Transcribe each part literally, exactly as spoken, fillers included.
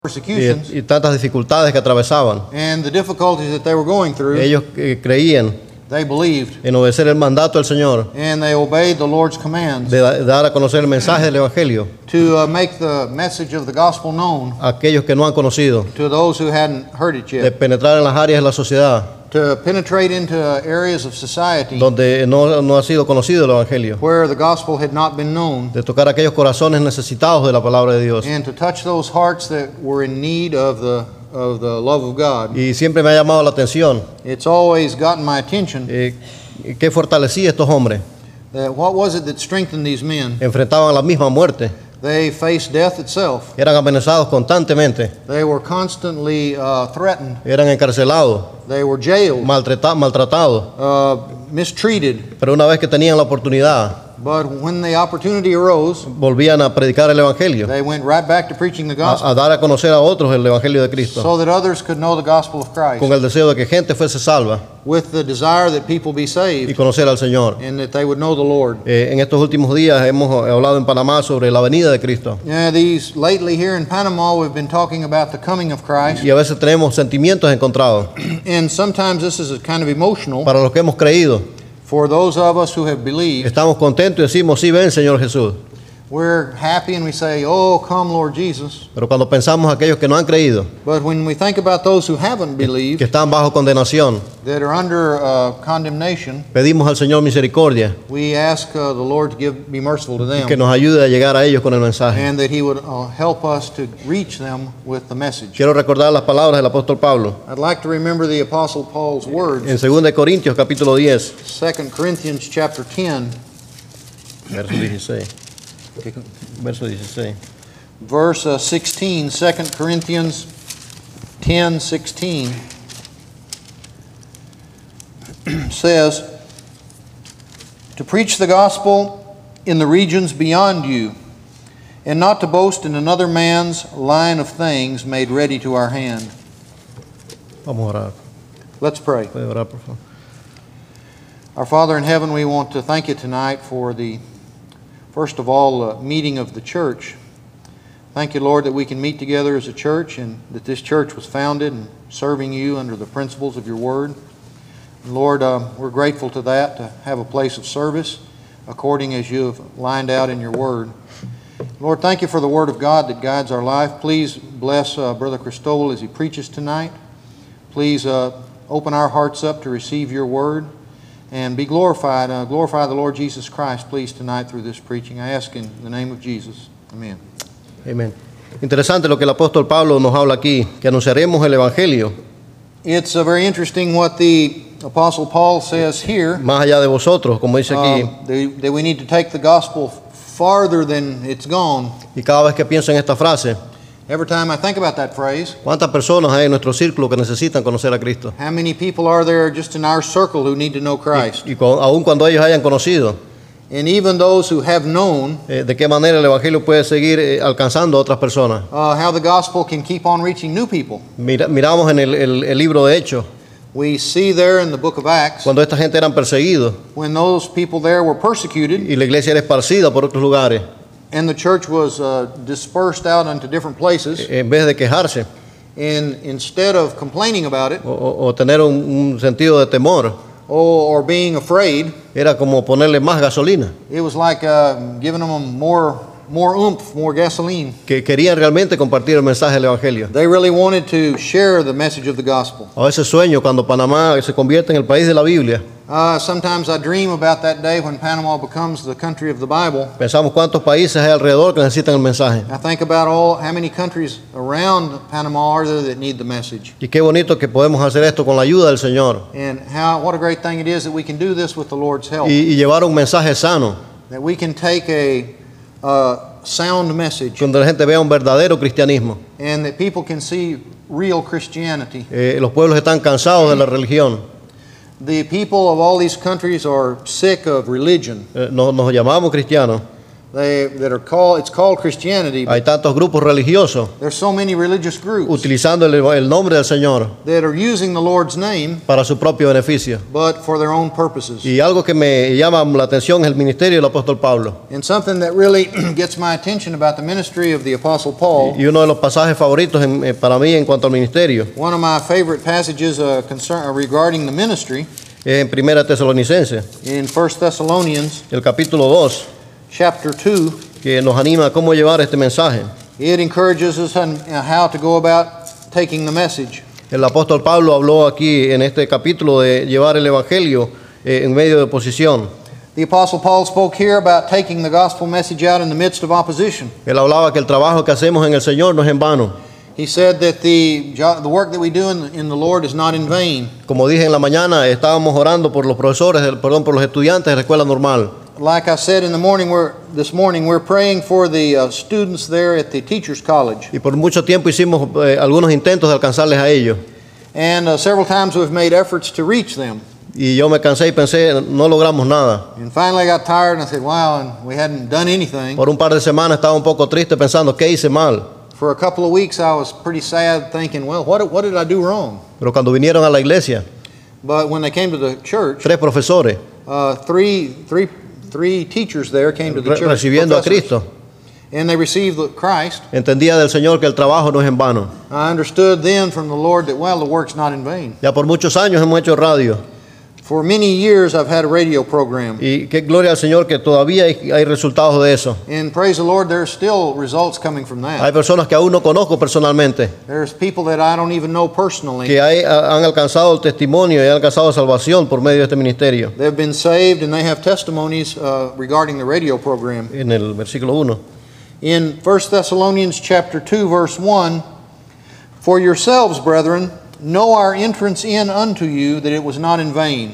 persecutions y, y tantas dificultades que atravesaban. and the difficulties that they were going through, Ellos eh, creían they believed en obedecer el mandato del Señor, and they obeyed the Lord's commands de da- dar a conocer el mensaje del Evangelio to uh, make the message of the gospel known a aquellos que no han conocido, to those who hadn't heard it de yet, penetrar en las áreas de la sociedad to penetrate into areas of society donde no, no ha sido conocido el Evangelio, where the gospel had not been known, de tocar aquellos corazones necesitados de la palabra de Dios. and to touch those hearts that were in need of the of the love of God. Y siempre me ha llamado la atención It's always gotten my attention eh, qué fortalecía a estos hombres. that what was it that strengthened these men? Enfrentaban la misma muerte, They faced death itself. eran amenazados constantemente, They were constantly uh, threatened. eran encarcelados, They were jailed, maltrata- maltratados. uh, mistreated. Pero una vez que tenían la oportunidad, But when the opportunity arose, volvían a predicar el Evangelio, they went right back to preaching the a, gospel a dar a conocer a otros el Evangelio de Cristo, so that others could know the gospel of Christ, con el deseo de que gente fuese salva with the desire that people be y saved conocer al Señor. and that they would know the Lord. Eh, en estos últimos días hemos hablado en Panamá sobre la venida de Cristo, Yeah, these lately here in Panama, we've been talking about the coming of Christ, y a veces tenemos sentimientos encontrados and sometimes this is a kind of emotional para los que hemos creído. for those of us who have believed. Estamos contentos y decimos, sí, ven, Señor Jesús. We're happy and we say, "Oh, come, Lord Jesus." Pero cuando pensamos en aquellos que no han creído, But when we think about those who haven't que believed, están bajo condenación, that are under uh, condemnation, pedimos al Señor misericordia, we ask uh, the Lord to give, be merciful to que them, nos ayude a llegar a ellos con el mensaje. and that He would uh, help us to reach them with the message. Quiero recordar las palabras del apóstol Pablo I'd like to remember the Apostle Paul's words, en segunda de Corintios capítulo diez, Second Corinthians chapter ten, verso dieciséis. Verso dieciséis. verse uh, sixteen. Second Corinthians ten, sixteen says, "To preach the gospel in the regions beyond you, and not to boast in another man's line of things made ready to our hand." Vamos a orar. Let's pray. Puede orar, por favor. Our Father in heaven, we want to thank you tonight for the, first of all, uh, meeting of the church. Thank you, Lord, that we can meet together as a church and that this church was founded and serving you under the principles of your word. And Lord, uh, we're grateful to that, to have a place of service according as you have lined out in your word. Lord, thank you for the word of God that guides our life. Please bless uh, Brother Cristobal as he preaches tonight. Please uh, open our hearts up to receive your word and be glorified. Uh, glorify the Lord Jesus Christ, please, tonight through this preaching. I ask in the name of Jesus. Amen. Amén. Interesante lo que el apóstol Pablo nos habla aquí, que anunciaremos el Evangelio It's uh, very interesting what the Apostle Paul says here, más allá de vosotros, como dice aquí. um, that that we need to take the gospel farther than it's gone. Y cada vez que pienso en esta frase, Every time I think about that phrase, ¿cuántas personas hay en nuestro círculo que necesitan conocer a Cristo? how many people are there just in our circle who need to know Christ? Y cu- aun cuando ellos hayan conocido, And even those who have known, eh, ¿de qué manera el Evangelio puede seguir eh, alcanzando a otras personas? uh, how the gospel can keep on reaching new people. Mira- miramos en el, el- el libro de Hechos, We see there in the book of Acts, cuando esta gente eran perseguidos when those people there were persecuted y la iglesia era esparcida por otros lugares, and the church was uh, dispersed out into different places, eh, en vez de quejarse and instead of complaining about it o, o- o tener un, un sentido de temor, or, or being afraid, era como ponerle más gasolina, it was like uh, giving them more, more oomph, more gasoline. que querían realmente compartir el mensaje del Evangelio. They really wanted to share the message of the gospel. A veces sueño cuando Panamá se convierte en el país de la Biblia. Uh, sometimes I dream about that day when Panama becomes the country of the Bible. Pensamos cuántos países hay alrededor que necesitan el mensaje. I think about all how many countries around Panama are there that need the message, Y qué bonito que podemos hacer esto con la ayuda del Señor and how what a great thing it is that we can do this with the Lord's help. y, y llevar un mensaje sano, That we can take a uh, sound message, donde la gente vea un verdadero cristianismo. and that people can see real Christianity. Eh, los pueblos están cansados de la religión. The people of all these countries are sick of religion. Eh, nos, nos llamamos cristianos, they, that are called, it's called Christianity, but Hay tantos grupos religiosos there's so many religious groups utilizando el, el nombre del Señor that are using the Lord's name, para su propio beneficio. but for their own purposes. Y algo que me llama la atención es el ministerio del apóstol Pablo. And something that really gets my attention about the ministry of the Apostle Paul, Y uno de los pasajes favoritos en- eh, para mí en cuanto al ministerio one of my favorite passages uh, concern, uh, regarding the ministry, es en Primera Tesalonicenses, in First Thessalonians el capítulo dos, chapter two, que nos anima a cómo llevar este mensaje. it encourages us on uh, how to go about taking the message. El apóstol Pablo habló aquí en este capítulo de llevar el evangelio eh, en medio de oposición. The Apostle Paul spoke here about taking the gospel message out in the midst of opposition. Él hablaba que el trabajo que hacemos en el Señor no es en vano. He said that the, jo- the work that we do in, in the Lord is not in vain. Como dije en la mañana, estábamos orando por los profesores, del- perdón, por los estudiantes de la escuela normal. Like I said in the morning, we're, this morning, we're praying for the uh, students there at the Teachers College. Y por mucho tiempo hicimos eh, algunos intentos de alcanzarles a ellos. And uh, several times we've made efforts to reach them. Y yo me cansé y pensé, no logramos nada. And finally I got tired and I said, wow, and we hadn't done anything. Por un par de semanas estaba un poco triste pensando, ¿qué hice mal? For a couple of weeks I was pretty sad thinking, well, what, what did I do wrong? Pero cuando vinieron a la iglesia, But when they came to the church, tres profesores uh, three, three, three teachers there came to the re- church. recibiendo a professors, Cristo, And they received the Christ. entendía del Señor que el trabajo no es en vano. I understood then from the Lord that, well, the work's not in vain. Ya por muchos años hemos hecho radio. For many years I've had a radio program. Y qué gloria al Señor que todavía hay, hay resultados de eso. And praise the Lord, there's still results coming from Hay that. personas que aún no conozco personalmente, There's people that I don't even know personally. que hay- han alcanzado el testimonio y han alcanzado salvación por medio de este ministerio. They've been saved and they have testimonies uh, regarding the radio program. En el versículo uno. In First Thessalonians chapter two, verse one, for yourselves, brethren, know our entrance in unto you, that it was not in vain.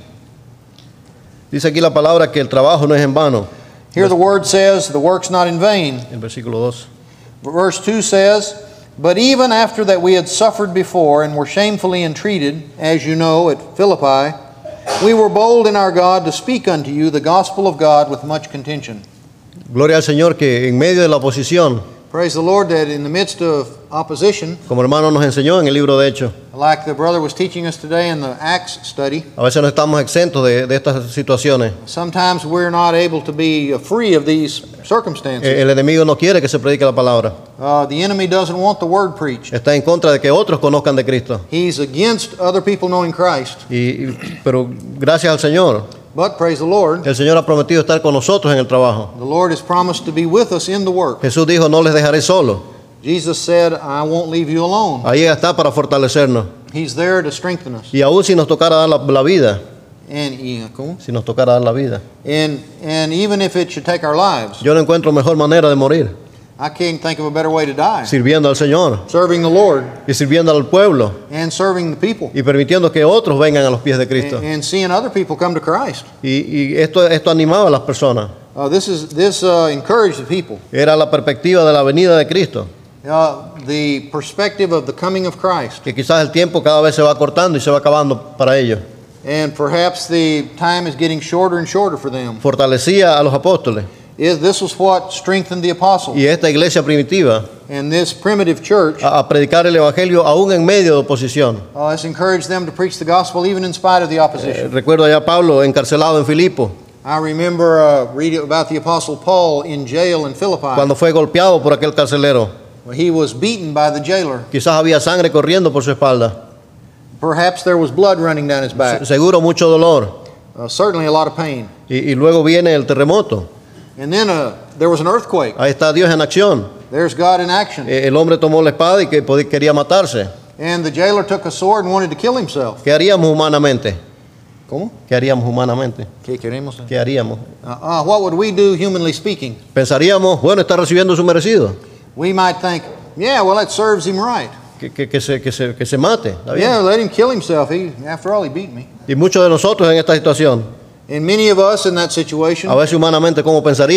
Dice aquí la palabra que el trabajo no es en vano. Here the word says the work's not in vain. El versículo dos. Verse two says, but even after that we had suffered before and were shamefully entreated, as you know, at Philippi, we were bold in our God to speak unto you the gospel of God with much contention. Gloria al Señor que en medio de la oposición, Praise the Lord that in the midst of opposition, como hermano nos enseñó en el libro de Hechos, like the brother was teaching us today in the Acts study, a veces no estamos exentos de, de estas situaciones. sometimes we're not able to be uh, free of these circumstances. Eh, El enemigo no quiere que se predique la palabra. Uh, the enemy doesn't want the word preached. Está en contra de que otros conozcan de Cristo. He's against other people knowing Christ. Y, y- pero gracias al Señor, But praise the Lord, el Señor ha prometido estar con nosotros en el trabajo. the Lord has promised to be with us in the work. Jesús dijo, no les dejaré solo. Jesus said, I won't leave you alone. Ahí está para fortalecernos. He's there to strengthen us. Y aún si nos tocara dar la, la vida, And, y- ¿cómo? si nos tocara dar la vida, and, and even if it should take our lives, yo no encuentro mejor manera de morir, I can't think of a better way to die. sirviendo al Señor Serving the Lord y sirviendo al pueblo and serving the people. y permitiendo que otros vengan a los pies de Cristo. And, and seeing other people come to Christ. Y, y esto, esto animaba a las personas. Uh, this is this uh, encouraged the people. Era la perspectiva de la venida de Cristo, Uh, the perspective of the coming of Christ. que quizás el tiempo cada vez se va cortando y se va acabando para ellos. And perhaps the time is getting shorter and shorter for them. Fortalecía a los apóstoles. Is this was what strengthened the apostles Y esta iglesia primitiva and this primitive church. a, a predicar el evangelio aún en medio de oposición. Uh, it's encouraged them to preach the gospel even in spite of the Eh, opposition. recuerdo allá a Pablo encarcelado en Filipo, I remember uh, reading about the apostle Paul in jail in Philippi. cuando fue golpeado por aquel carcelero. He was beaten by the jailer. Quizás había sangre corriendo por su espalda. Perhaps there was blood running down his back. Se- Seguro mucho dolor. Uh, certainly a lot of pain. Y, y luego viene el terremoto. And then uh, there was an earthquake. Ahí está Dios en acción. There's God in action. Eh, El hombre tomó la espada y que podía- quería matarse. And the jailer took a sword and wanted to kill himself. ¿Qué haríamos humanamente? ¿Cómo? ¿Qué haríamos humanamente? ¿Qué queremos? ¿Qué haríamos? Uh, uh, what would we do humanly speaking? Pensaríamos, bueno, está recibiendo su merecido. We might think, yeah, well, that serves him right. Que, que- que se, que se- que se mate. ¿Está bien? Yeah, let him kill himself. He, after all, he beat me. Y muchos de nosotros en esta situación, And many of us in that situation, a veces humanamente, ¿cómo pensaríamos?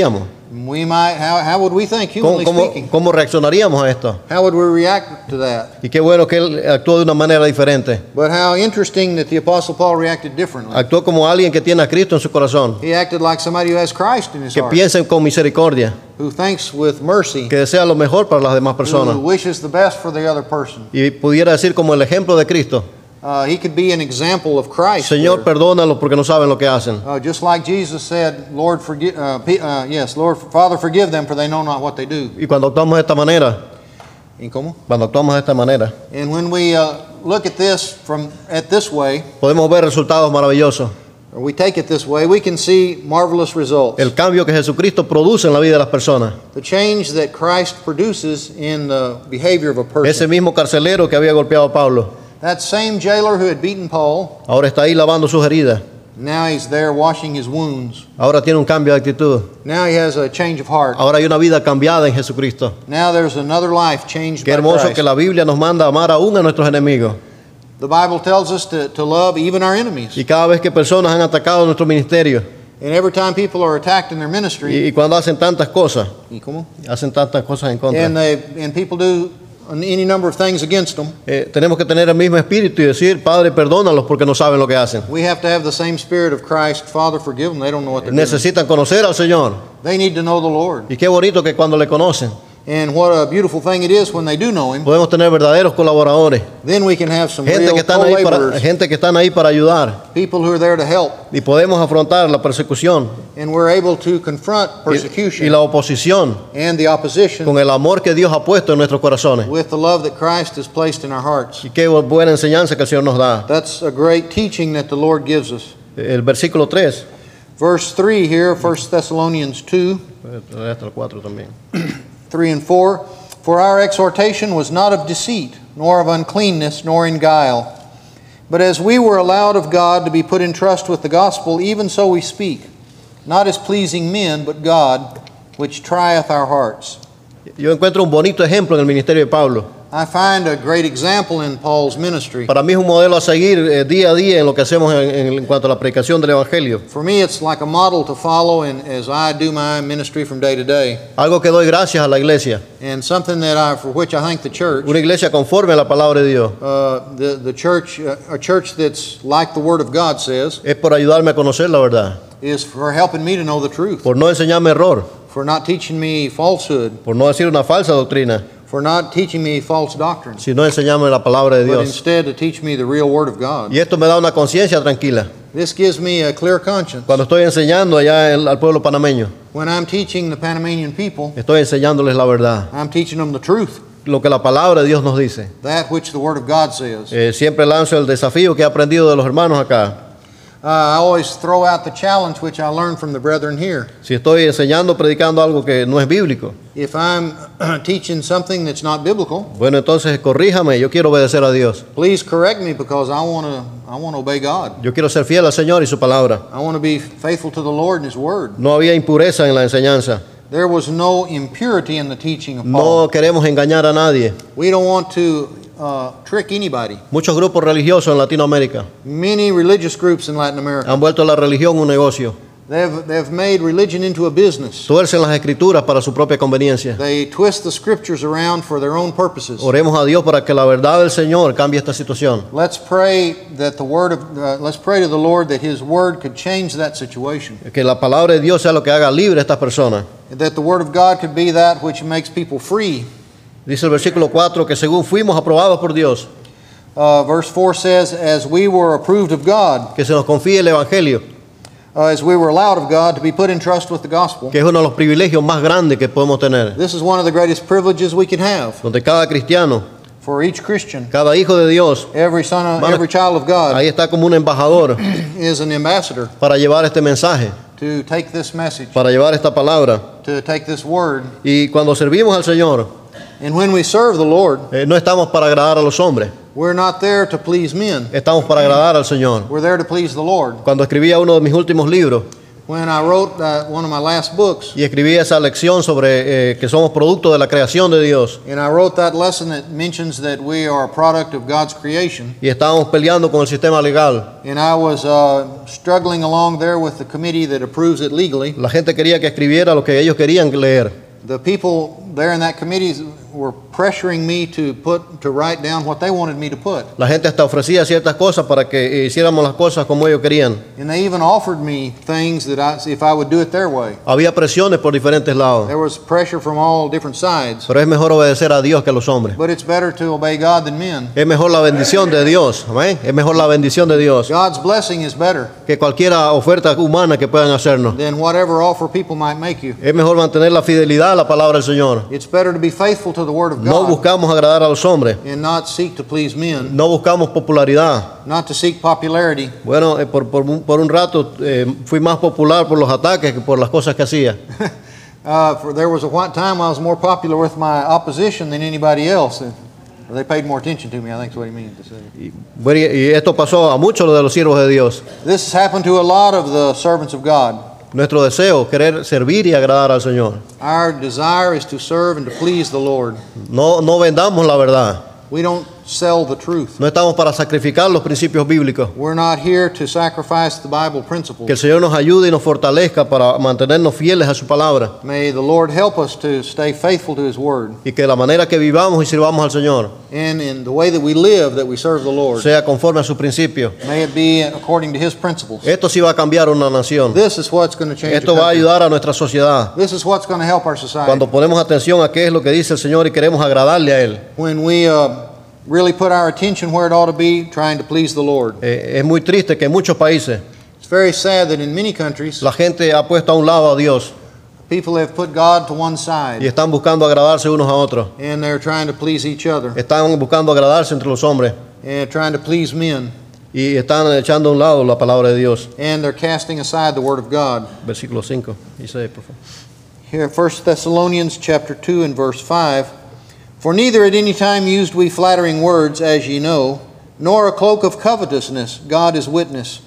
We might, how, how would we think, ¿Cómo, humanly cómo, speaking? cómo reaccionaríamos a esto? How would we react to that? Y qué bueno que él actuó de una manera diferente. But how interesting that the Apostle Paul reacted differently. Actuó como alguien que tiene a Cristo en su corazón, He acted like somebody who has Christ in his que heart, piensa con misericordia, who thinks with mercy, que desea lo mejor para las demás personas. who wishes the best for the other person. Y pudiera decir como el ejemplo de Cristo: Uh, he could be an example of Christ. Señor, there. perdónalos porque no saben lo que hacen. Uh, just like Jesus said, Lord, forgive, uh, P- uh, yes, Lord, Father, forgive them, for they know not what they do. Y cuando actuamos de esta manera, ¿Y cómo? cuando actuamos de esta manera, And when we uh, look at this from at this way, podemos ver resultados maravillosos. or we take it this way, we can see marvelous results. El cambio que Jesucristo produce en la vida de las personas. The change that Christ produces in the behavior of a Ese person. mismo carcelero que había golpeado a Pablo, That same jailer who had beaten Paul, ahora está ahí lavando sus heridas. now he's there washing his wounds. Ahora tiene un cambio de actitud. Now he has a change of heart. Ahora hay una vida cambiada en Jesucristo. Now there's another life changed Qué by hermoso Christ. que la Biblia nos manda a amar aún a nuestros enemigos. The Bible tells us to, to love even our enemies. Y cada vez que personas han atacado nuestro ministerio, And every time people are attacked in their ministry, y, y cuando hacen tantas cosas, ¿y cómo? hacen tantas cosas en contra, And they and people do any number of things against them, eh, tenemos que tener el mismo espíritu y decir: Padre, perdónalos porque no saben lo que hacen. we have to have the same spirit of Christ. Father, forgive them. They don't know what they're doing. Necesitan conocer al Señor. They need to know the Lord. Y qué bonito que cuando le conocen, And what a beautiful thing it is when they do know Him. podemos tener verdaderos colaboradores. Then we can have some Gente real que están ahí para, co-laborers, gente que están ahí para ayudar. people who are there to help. Y podemos afrontar la persecución And we're able to confront y, persecution y la oposición and the opposition con el amor que Dios ha puesto en nuestros corazones. with the love that Christ has placed in our hearts. Y qué buena enseñanza que el Señor nos da. That's a great teaching that the Lord gives us. El versículo tres, Verse three here, First Thessalonians two, hasta el cuatro también. three and four. For our exhortation was not of deceit, nor of uncleanness, nor in guile. But as we were allowed of God to be put in trust with the gospel, even so we speak, not as pleasing men, but God, which trieth our hearts. Yo encuentro un bonito ejemplo en el ministerio de Pablo. I find a great example in Paul's ministry. Para mí es un modelo a seguir eh, día a día en lo que hacemos en, en- en cuanto a la predicación del Evangelio. For me, it's like a model to follow in, as I do my ministry from day to day, Algo que doy gracias a la iglesia. and something that I, for which I thank the church. Una iglesia conforme a la palabra de Dios. Uh, the the church, uh, a church that's like the Word of God says, Es por ayudarme a conocer la verdad. is for helping me to know the truth, Por no enseñarme error. for not teaching me falsehood, Por no decir una falsa doctrina. for not teaching me false doctrines, Sino enseñarme la palabra de but Dios. instead to teach me the real Word of God. Y esto me da una conciencia tranquila. This gives me a clear conscience. Cuando estoy enseñando allá el- al pueblo panameño, When I'm teaching the Panamanian people, estoy enseñándoles la verdad. I'm teaching them the truth, Lo que la palabra de Dios nos dice. that which the Word of God says. Eh, siempre lanzo el desafío que he aprendido de los hermanos acá. Uh, I always throw out the challenge which I learned from the brethren here. Si estoy enseñando, predicando algo que no es bíblico, If I'm teaching something that's not biblical, bueno, entonces corríjame. Yo quiero obedecer a Dios. please correct me, because I want to I want to obey God. Yo quiero ser fiel al Señor y su palabra. I want to be faithful to the Lord and His Word. No había impureza en la enseñanza. There was no impurity in the teaching of Paul. No queremos engañar a nadie. We don't want to uh, trick anybody. Muchos grupos religiosos en Latinoamérica Many religious groups in Latin America, han vuelto la religión un negocio. they've, they've made religion into a business. Tuercen las escrituras para su propia conveniencia. They twist the scriptures around for their own purposes. Oremos a Dios para que la verdad del Señor cambie esta situación. Let's pray that the word of uh, let's pray to the Lord that His Word could change that situation. Que la palabra de Dios sea lo que haga libre a estas personas. That the Word of God could be that which makes people free. Dice el versículo cuatro que según fuimos aprobados por Dios, Uh, verse four says, as we were approved of God, que se nos confíe el Evangelio, uh, as we were allowed of God to be put in trust with the gospel. que es uno de los privilegios más grandes que podemos tener, This is one of the greatest privileges we can have donde cada cristiano, for each Christian. cada hijo de Dios, Every son of, Van a- every child of God ahí está como un embajador is an ambassador para llevar este mensaje, to take this message, para llevar esta palabra. to take this word. Y cuando servimos al Señor, And when we serve the Lord, eh, no estamos para agradar a los hombres, we're not there to please men. estamos para agradar al Señor. We're there to please the Lord. Cuando escribía uno de mis últimos libros, when I wrote uh, one of my last books, y escribí esa lección sobre eh, que somos producto de la creación de Dios. and I wrote that lesson that mentions that we are a product of God's creation, Y estábamos peleando con el sistema legal. and I was uh, struggling along there with the committee that approves it legally. La gente quería que escribiera lo que ellos querían leer. The people there in that committee were pressuring me to put to write down what they wanted me to put, La gente hasta ofrecía ciertas cosas para que hiciéramos las cosas como ellos querían. and they even offered me things that I, if I would do it their way. Había presiones por diferentes lados. There was pressure from all different sides, Pero es mejor obedecer a Dios que a los hombres. but it's better to obey God than men. Es mejor la bendición de Dios. Amén. Es mejor la bendición de Dios God's blessing is better que cualquier oferta humana que puedan hacernos. than whatever offer people might make you. Es mejor mantener la fidelidad a la palabra del Señor. It's better to be faithful to the Word of No God buscamos agradar a los hombres. and not seek to please men, No buscamos popularidad. not to seek popularity. Bueno, eh, por, por un- por un rato eh, fui más popular por los ataques que por las cosas que hacía. Uh, for there was a one time I was more popular with my opposition than anybody else. And they paid more attention to me, I think is what he means to say. Y, bueno, y- y esto pasó a muchos de los siervos de Dios. This has happened to a lot of the servants of God. Nuestro deseo, querer servir y agradar al Señor. Our desire is to serve and to please the Lord. No, no vendamos la verdad. We don't sell the truth. No estamos para sacrificar los principios bíblicos. We're not here to sacrifice the Bible Que el principles. Señor nos ayude y nos fortalezca para mantenernos fieles a su palabra. May the Lord help us to stay faithful to His Word. Y que la manera que vivamos y sirvamos al Señor And in the way that we live, that we serve the Lord. sea conforme a sus principios. May it be according to His principles. Esto sí va a cambiar una nación. This is what's going to change a Esto va a country. ayudar a nuestra sociedad. This is what's going to help our society. Cuando ponemos atención a qué es lo que dice el Señor y queremos agradarle a Él. When we uh, really put our attention where it ought to be, trying to please the Lord. Eh, es muy triste que en muchos países It's very sad that in many countries, la gente ha puesto a un lado a Dios people have put God to one y side, están buscando agradarse unos a otros. and they're trying to please each other, Están buscando agradarse entre los hombres and trying to please men, y están echando a un lado la palabra de Dios. and they're casting aside the Word of God. Versículo cinco y seis, por favor. Here, First Thessalonians chapter two and verse five. For neither at any time used we flattering words, as ye know, nor a cloak of covetousness, God is witness.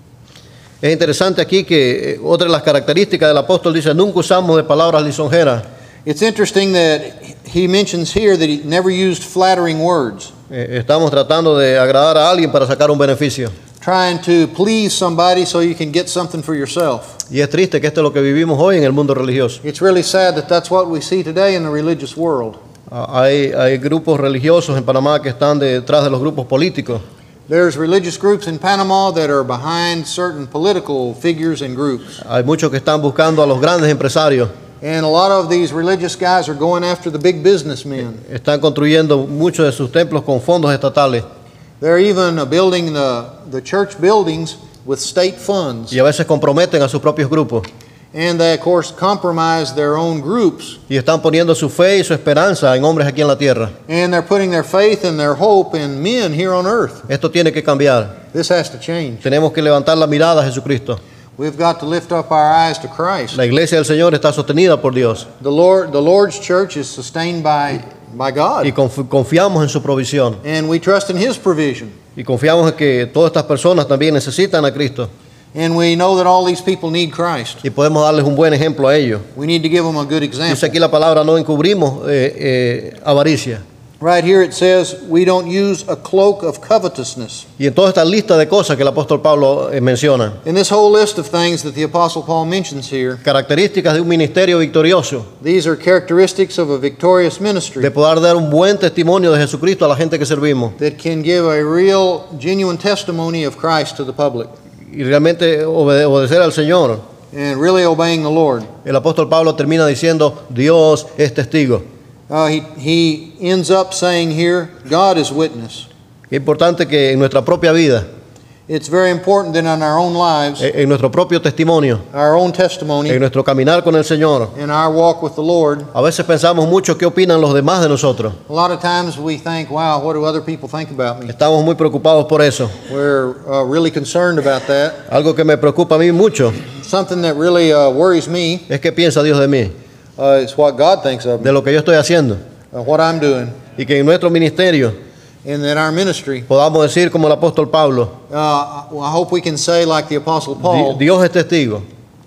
Es interesante aquí que eh, otra de las características del apóstol dice, nunca usamos de palabras lisonjeras. It's interesting that he mentions here that he never used flattering words, Eh, estamos tratando de agradar a alguien para sacar un beneficio. trying to please somebody so you can get something for yourself. Y es triste que esto es lo que vivimos hoy en el mundo religioso. It's really sad that that's what we see today in the religious world. Ah, Hay, hay grupos religiosos en Panamá que están detrás de los grupos políticos. There's religious groups in Panama that are behind certain political figures and groups. Hay muchos que están buscando a los grandes empresarios. And a lot of these religious guys are going after the big businessmen. Están construyendo muchos de sus templos con fondos estatales. They're even uh, building the, the church buildings with state funds. Y a veces comprometen a sus propios grupos. And they, of course, compromise their own groups. Y están poniendo su fe y su esperanza en hombres aquí en la tierra. And they're putting their faith and their hope in men here on earth. Esto tiene que cambiar. This has to change. Tenemos que levantar la mirada a Jesucristo. We've got to lift up our eyes to Christ. La iglesia del Señor está sostenida por Dios. The Lord, the Lord's church is sustained by, by God. Y conf- confiamos en su provisión. And we trust in His provision. Y confiamos en que todas estas personas también necesitan a Cristo. And we know that all these people need Christ. Y podemos darles un buen ejemplo a ellos. We need to give them a good Dice example. aquí la palabra, no encubrimos eh, eh, avaricia. Right here it says, we don't use a cloak of covetousness. Y en toda esta lista de cosas que el apóstol Pablo eh, menciona, In this whole list of things that the Apostle Paul mentions here, características de un ministerio victorioso, these are characteristics of a victorious ministry de poder dar un buen testimonio de Jesucristo a la gente que servimos. that can give a real, genuine testimony of Christ to the public Y realmente obede- obedecer al Señor. and really obeying the Lord. El apóstol Pablo termina diciendo, Dios es testigo. Uh, he, he ends up saying here, God is witness. Es importante que en nuestra propia vida, It's very important that in our own lives, en nuestro propio testimonio, our own en testimony, nuestro caminar con el Señor, in our walk with the Lord, a veces pensamos mucho qué opinan los demás de nosotros. a lot of times we think, wow, what do other people think about me? Estamos muy preocupados por eso. We're uh, really concerned about that. Algo que me preocupa a mí mucho Something that really uh, worries me es qué piensa Dios de mí, uh, is what God thinks of me, de lo que yo estoy haciendo. uh, what I'm doing, Y que en nuestro ministerio and that our ministry, podamos decir como el apóstol Pablo, uh, I hope we can say like the Apostle "Di- Paul, Dios es testigo.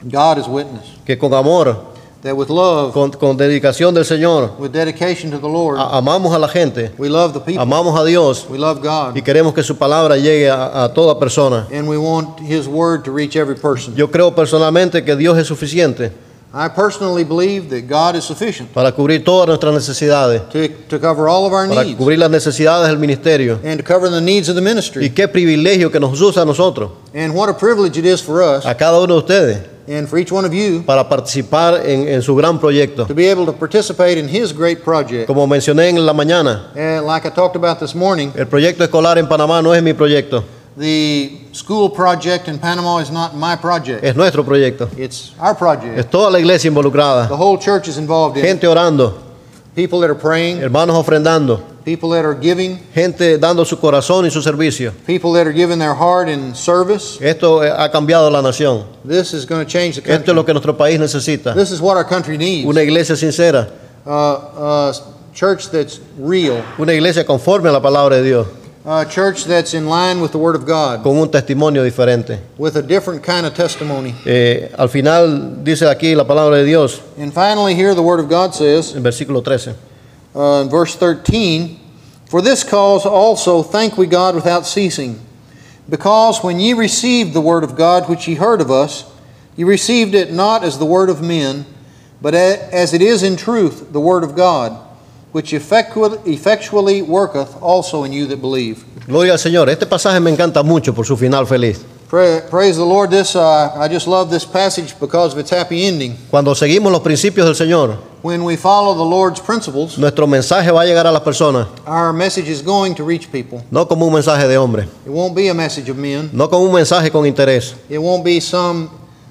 God is witness que con amor, that with love, con, con dedicación del Señor, with dedication to the Lord, a- amamos a la gente, we love the people, amamos a Dios we love God, y queremos que su palabra llegue a, a toda persona. and we want His word to reach every person. Yo creo personalmente que Dios es suficiente I personally believe that God is sufficient para cubrir todas nuestras necesidades, to, to cover all of our para needs cubrir las necesidades del ministerio. and to cover the needs of the Y ministry. qué privilegio que nos usa a nosotros, And what a privilege it is for us a cada uno de ustedes, and for each one of you para participar en, en su gran proyecto. to be able to participate in His great project. Como mencioné en la mañana, And like I talked about this morning, el proyecto escolar en Panamá no es mi proyecto, the school project in Panama is not my project. es nuestro proyecto. It's our project. Es toda la iglesia involucrada, The whole church is involved in it. gente orando, People that are praying, hermanos ofrendando, people that are giving, gente dando su corazón y su servicio. people that are giving their heart in service. Esto eh, ha cambiado la nación. This is going to change the Esto es country. lo que nuestro país necesita. This is what our country needs. Una iglesia sincera, Uh, uh, church that's real. una iglesia conforme a la palabra de Dios, A church that's in line with the Word of God, con un testimonio diferente. with a different kind of testimony. Eh, al final dice aquí la palabra de Dios, And finally, here the Word of God says, en versículo trece, uh, in verse thirteen, "For this cause also thank we God without ceasing, because when ye received the Word of God which ye heard of us, ye received it not as the word of men, but a- as it is in truth the Word of God, which effectually, effectually worketh also in you that believe." Gloria al Señor. Este pasaje me encanta mucho por su final feliz. Pra- Praise the Lord. This uh, I just love this passage because of its happy ending. Cuando seguimos los principios del Señor, When we follow the Lord's principles, nuestro mensaje va a llegar a las personas, our message is going to reach people. no como un mensaje de hombre, It won't be a message of men. no como un mensaje con interés, It won't be some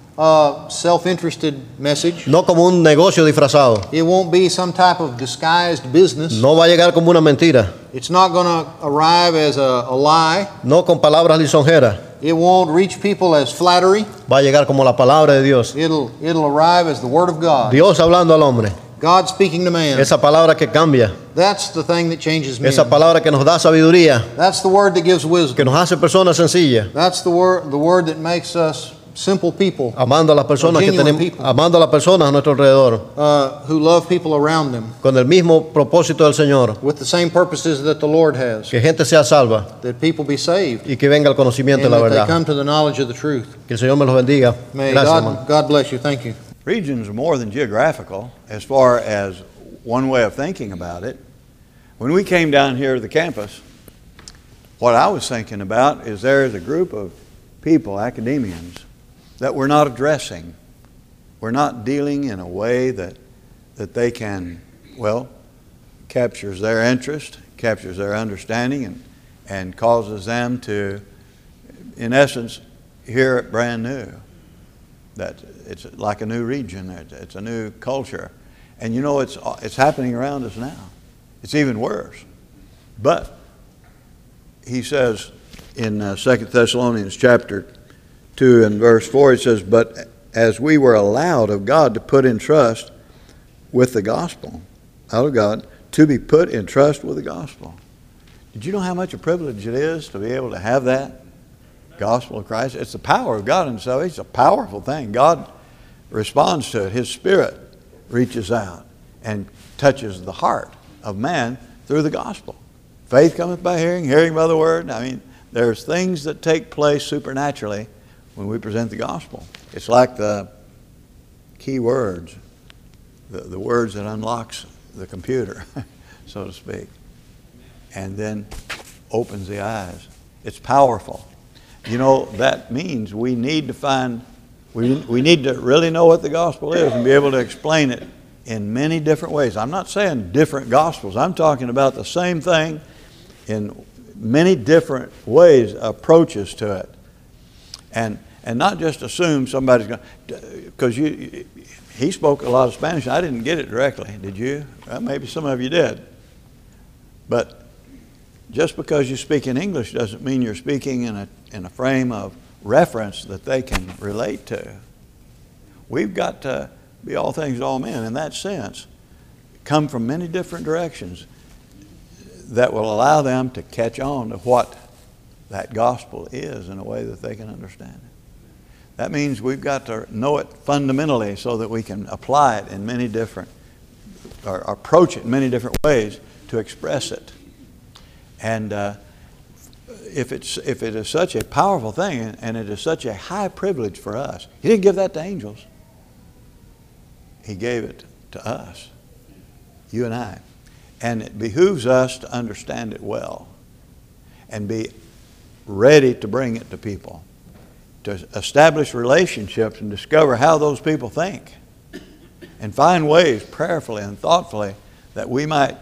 uh, self-interested message. no como un negocio disfrazado. It won't be some type of disguised business. No va a llegar como una mentira, It's not going to arrive as a, a lie. no con palabras lisonjeras. It won't reach people as flattery. Va a llegar como la palabra de Dios. It'll it'll arrive as the Word of God. Dios hablando al hombre. God speaking to man. Esa palabra que cambia, That's the thing that changes men. esa palabra que nos da sabiduría, That's the word that gives que wisdom. nos hace personas sencillas, That's the word the word that makes us simple people amando a las personas que Genuine tenemos, people. amando a las personas a nuestro alrededor, uh, who love people around them con el mismo propósito del Señor, with the same purposes that the Lord has. que gente sea salva That people be saved y que venga el conocimiento de and la that they verdad. come to the knowledge of the truth. Que el Señor me los bendiga. May Gracias, hermano. God, God bless you. Thank you. Regions are more than geographical as far as one way of thinking about it. When we came down here to the campus, what I was thinking about is there is a group of people, academians, that we're not addressing. We're not dealing in a way that, that they can, well, captures their interest, captures their understanding, and, and causes them to, in essence, hear it brand new. That it's like a new region, it's- it's a new culture. And you know, it's, it's happening around us now. It's even worse. But he says in uh, Second Thessalonians chapter two and verse four, it says, "But as we were allowed of God to put in trust with the gospel," out of God, to be put in trust with the gospel. Did you know how much a privilege it is to be able to have that gospel of Christ? It's the power of God in salvation. It's a powerful thing. God responds to it. His Spirit reaches out and touches the heart of man through the gospel. Faith cometh by hearing, hearing by the word. I mean, there's things that take place supernaturally when we present the gospel. It's like the key words, the, the words that unlocks the computer, so to speak, and then opens the eyes. It's powerful. You know, that means we need to find, we, we need to really know what the gospel is and be able to explain it in many different ways. I'm not saying different gospels. I'm talking about the same thing in many different ways, approaches to it. And and not just assume somebody's going to, because you, he spoke a lot of Spanish. I didn't get it directly. Did you? Well, maybe some of you did. But just because you speak in English doesn't mean you're speaking in a in a frame of reference that they can relate to. We've got to be all things to all men in that sense. Come from many different directions that will allow them to catch on to what that gospel is in a way that they can understand it. That means we've got to know it fundamentally so that we can apply it in many different, or approach it in many different ways to express it. And uh, if it's if it is such a powerful thing and it is such a high privilege for us, He didn't give that to angels. He gave it to us, you and I. And it behooves us to understand it well and be ready to bring it to people, to establish relationships and discover how those people think, and find ways prayerfully and thoughtfully that we might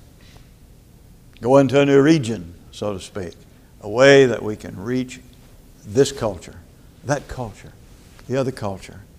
go into a new region, so to speak, a way that we can reach this culture, that culture, the other culture,